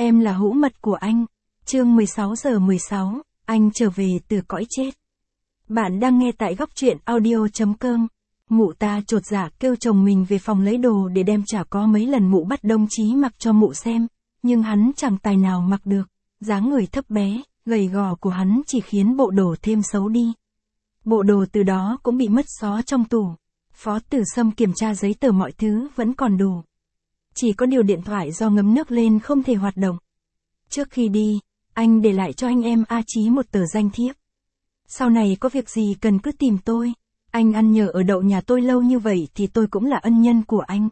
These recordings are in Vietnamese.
Em là hữu mật của anh. Chương 16:16, anh trở về từ cõi chết. Bạn đang nghe tại góc truyện audio.com. Mụ ta chột dạ kêu chồng mình về phòng lấy đồ để đem trả có mấy lần mụ bắt đồng chí mặc cho mụ xem, nhưng hắn chẳng tài nào mặc được. Dáng người thấp bé, gầy gò của hắn chỉ khiến bộ đồ thêm xấu đi. Bộ đồ từ đó cũng bị mất xó trong tủ. Phó Tử Sâm kiểm tra giấy tờ mọi thứ vẫn còn đủ. Chỉ có điều điện thoại do ngấm nước lên không thể hoạt động. Trước khi đi, anh để lại cho anh em A Chí một tờ danh thiếp. Sau này có việc gì cần cứ tìm tôi. Anh ăn nhờ ở đậu nhà tôi lâu như vậy thì tôi cũng là ân nhân của anh.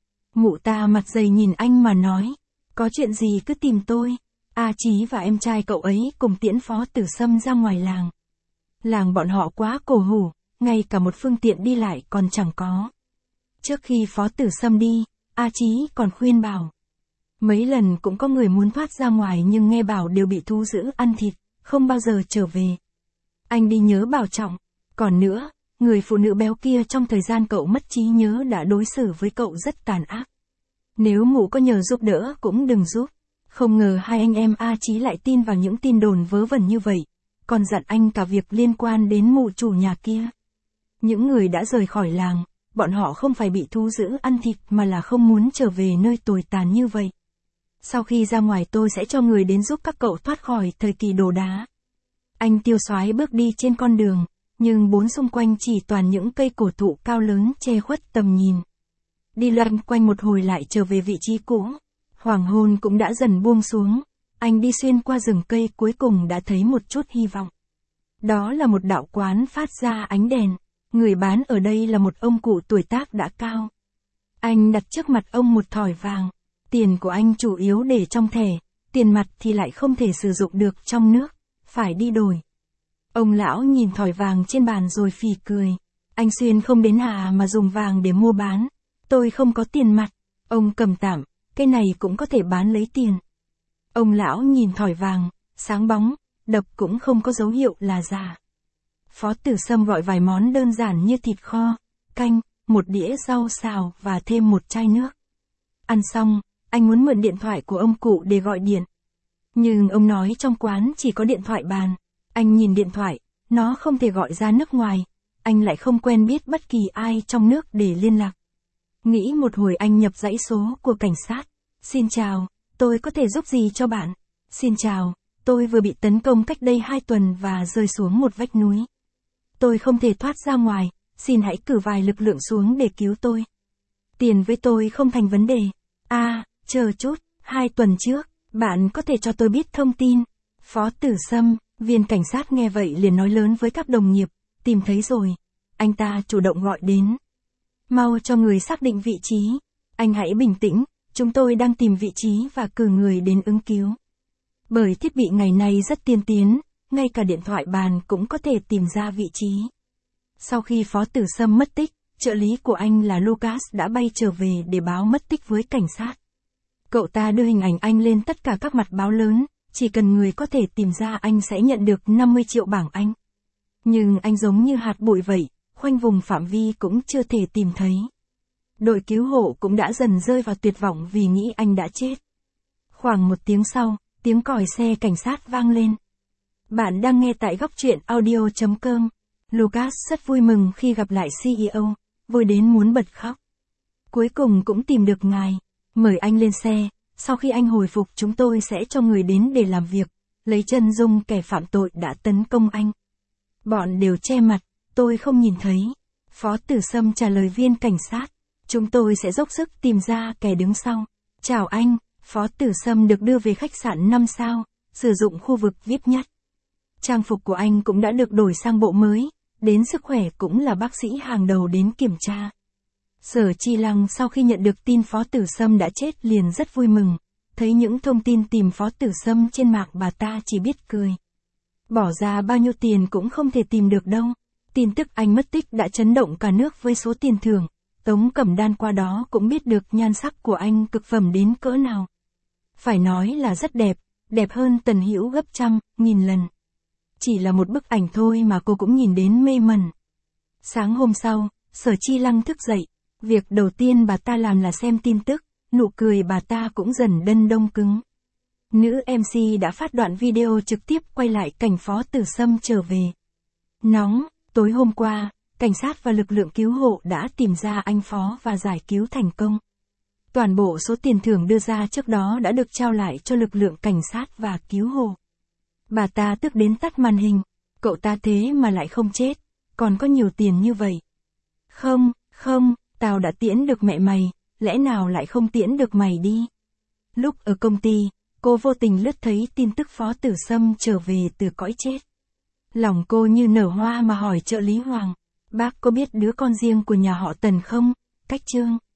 Mụ ta mặt dày nhìn anh mà nói. Có chuyện gì cứ tìm tôi. A Chí và em trai cậu ấy cùng tiễn Phó Tử Sâm ra ngoài làng. Làng bọn họ quá cổ hủ, ngay cả một phương tiện đi lại còn chẳng có. Trước khi Phó Tử Sâm đi, A Chí còn khuyên bảo. Mấy lần cũng có người muốn thoát ra ngoài nhưng nghe bảo đều bị thú dữ ăn thịt, không bao giờ trở về. Anh đi nhớ bảo trọng. Còn nữa, người phụ nữ béo kia trong thời gian cậu mất trí nhớ đã đối xử với cậu rất tàn ác. Nếu mụ có nhờ giúp đỡ cũng đừng giúp. Không ngờ hai anh em A Chí lại tin vào những tin đồn vớ vẩn như vậy, còn dặn anh cả việc liên quan đến mụ chủ nhà kia. Những người đã rời khỏi làng, bọn họ không phải bị thú dữ ăn thịt mà là không muốn trở về nơi tồi tàn như vậy. Sau khi ra ngoài tôi sẽ cho người đến giúp các cậu thoát khỏi thời kỳ đồ đá. Anh Tiêu Soái bước đi trên con đường, nhưng bốn xung quanh chỉ toàn những cây cổ thụ cao lớn che khuất tầm nhìn. Đi loanh quanh một hồi lại trở về vị trí cũ. Hoàng hôn cũng đã dần buông xuống. Anh đi xuyên qua rừng cây cuối cùng đã thấy một chút hy vọng. Đó là một đạo quán phát ra ánh đèn. Người bán ở đây là một ông cụ tuổi tác đã cao. Anh đặt trước mặt ông một thỏi vàng. Tiền của anh chủ yếu để trong thẻ, tiền mặt thì lại không thể sử dụng được trong nước, phải đi đổi. Ông lão nhìn thỏi vàng trên bàn rồi phì cười. Anh Xuyên không đến mà dùng vàng để mua bán. Tôi không có tiền mặt. Ông cầm tạm, cái này cũng có thể bán lấy tiền. Ông lão nhìn thỏi vàng, sáng bóng, đập cũng không có dấu hiệu là giả. Phó Tử Sâm gọi vài món đơn giản như thịt kho, canh, một đĩa rau xào và thêm một chai nước. Ăn xong, anh muốn mượn điện thoại của ông cụ để gọi điện. Nhưng ông nói trong quán chỉ có điện thoại bàn. Anh nhìn điện thoại, nó không thể gọi ra nước ngoài. Anh lại không quen biết bất kỳ ai trong nước để liên lạc. Nghĩ một hồi anh nhập dãy số của cảnh sát. Xin chào, tôi có thể giúp gì cho bạn? Xin chào, tôi vừa bị tấn công cách đây 2 tuần và rơi xuống một vách núi. Tôi không thể thoát ra ngoài, xin hãy cử vài lực lượng xuống để cứu tôi. Tiền với tôi không thành vấn đề. Chờ chút, 2 tuần trước, bạn có thể cho tôi biết thông tin. Phó Tử Sâm, viên cảnh sát nghe vậy liền nói lớn với các đồng nghiệp, tìm thấy rồi. Anh ta chủ động gọi đến. Mau cho người xác định vị trí. Anh hãy bình tĩnh, chúng tôi đang tìm vị trí và cử người đến ứng cứu. Bởi thiết bị ngày nay rất tiên tiến, ngay cả điện thoại bàn cũng có thể tìm ra vị trí. Sau khi Phó Tử Sâm mất tích, trợ lý của anh là Lucas đã bay trở về để báo mất tích với cảnh sát. Cậu ta đưa hình ảnh anh lên tất cả các mặt báo lớn, chỉ cần người có thể tìm ra anh sẽ nhận được 50 triệu bảng Anh. Nhưng anh giống như hạt bụi vậy, khoanh vùng phạm vi cũng chưa thể tìm thấy. Đội cứu hộ cũng đã dần rơi vào tuyệt vọng vì nghĩ anh đã chết. Khoảng 1 tiếng sau, tiếng còi xe cảnh sát vang lên. Bạn đang nghe tại góc truyện audio.com. Lucas rất vui mừng khi gặp lại CEO, vui đến muốn bật khóc. Cuối cùng cũng tìm được ngài. Mời anh lên xe, sau khi anh hồi phục chúng tôi sẽ cho người đến để làm việc, lấy chân dung kẻ phạm tội đã tấn công anh. Bọn đều che mặt, tôi không nhìn thấy. Phó Tử Sâm trả lời viên cảnh sát, chúng tôi sẽ dốc sức tìm ra kẻ đứng sau. Chào anh, Phó Tử Sâm được đưa về khách sạn 5 sao, sử dụng khu vực VIP nhất. Trang phục của anh cũng đã được đổi sang bộ mới, đến sức khỏe cũng là bác sĩ hàng đầu đến kiểm tra. Sở Chi Lăng sau khi nhận được tin Phó Tử Sâm đã chết liền rất vui mừng, thấy những thông tin tìm Phó Tử Sâm trên mạng bà ta chỉ biết cười. Bỏ ra bao nhiêu tiền cũng không thể tìm được đâu. Tin tức anh mất tích đã chấn động cả nước với số tiền thưởng, Tống Cẩm Đan qua đó cũng biết được nhan sắc của anh cực phẩm đến cỡ nào. Phải nói là rất đẹp, đẹp hơn Tần Hữu gấp trăm, nghìn lần. Chỉ là một bức ảnh thôi mà cô cũng nhìn đến mê mẩn. Sáng hôm sau, Sở Chi Lăng thức dậy. Việc đầu tiên bà ta làm là xem tin tức, nụ cười bà ta cũng dần đân đông cứng. Nữ MC đã phát đoạn video trực tiếp quay lại cảnh Phó Tử Sâm trở về. Nóng, tối hôm qua, cảnh sát và lực lượng cứu hộ đã tìm ra anh Phó và giải cứu thành công. Toàn bộ số tiền thưởng đưa ra trước đó đã được trao lại cho lực lượng cảnh sát và cứu hộ. Bà ta tức đến tắt màn hình, cậu ta thế mà lại không chết, còn có nhiều tiền như vậy. Không, tao đã tiễn được mẹ mày, lẽ nào lại không tiễn được mày đi. Lúc ở công ty, cô vô tình lướt thấy tin tức Phó Tử Sâm trở về từ cõi chết. Lòng cô như nở hoa mà hỏi trợ lý Hoàng, bác có biết đứa con riêng của nhà họ Tần không, Cách Trương.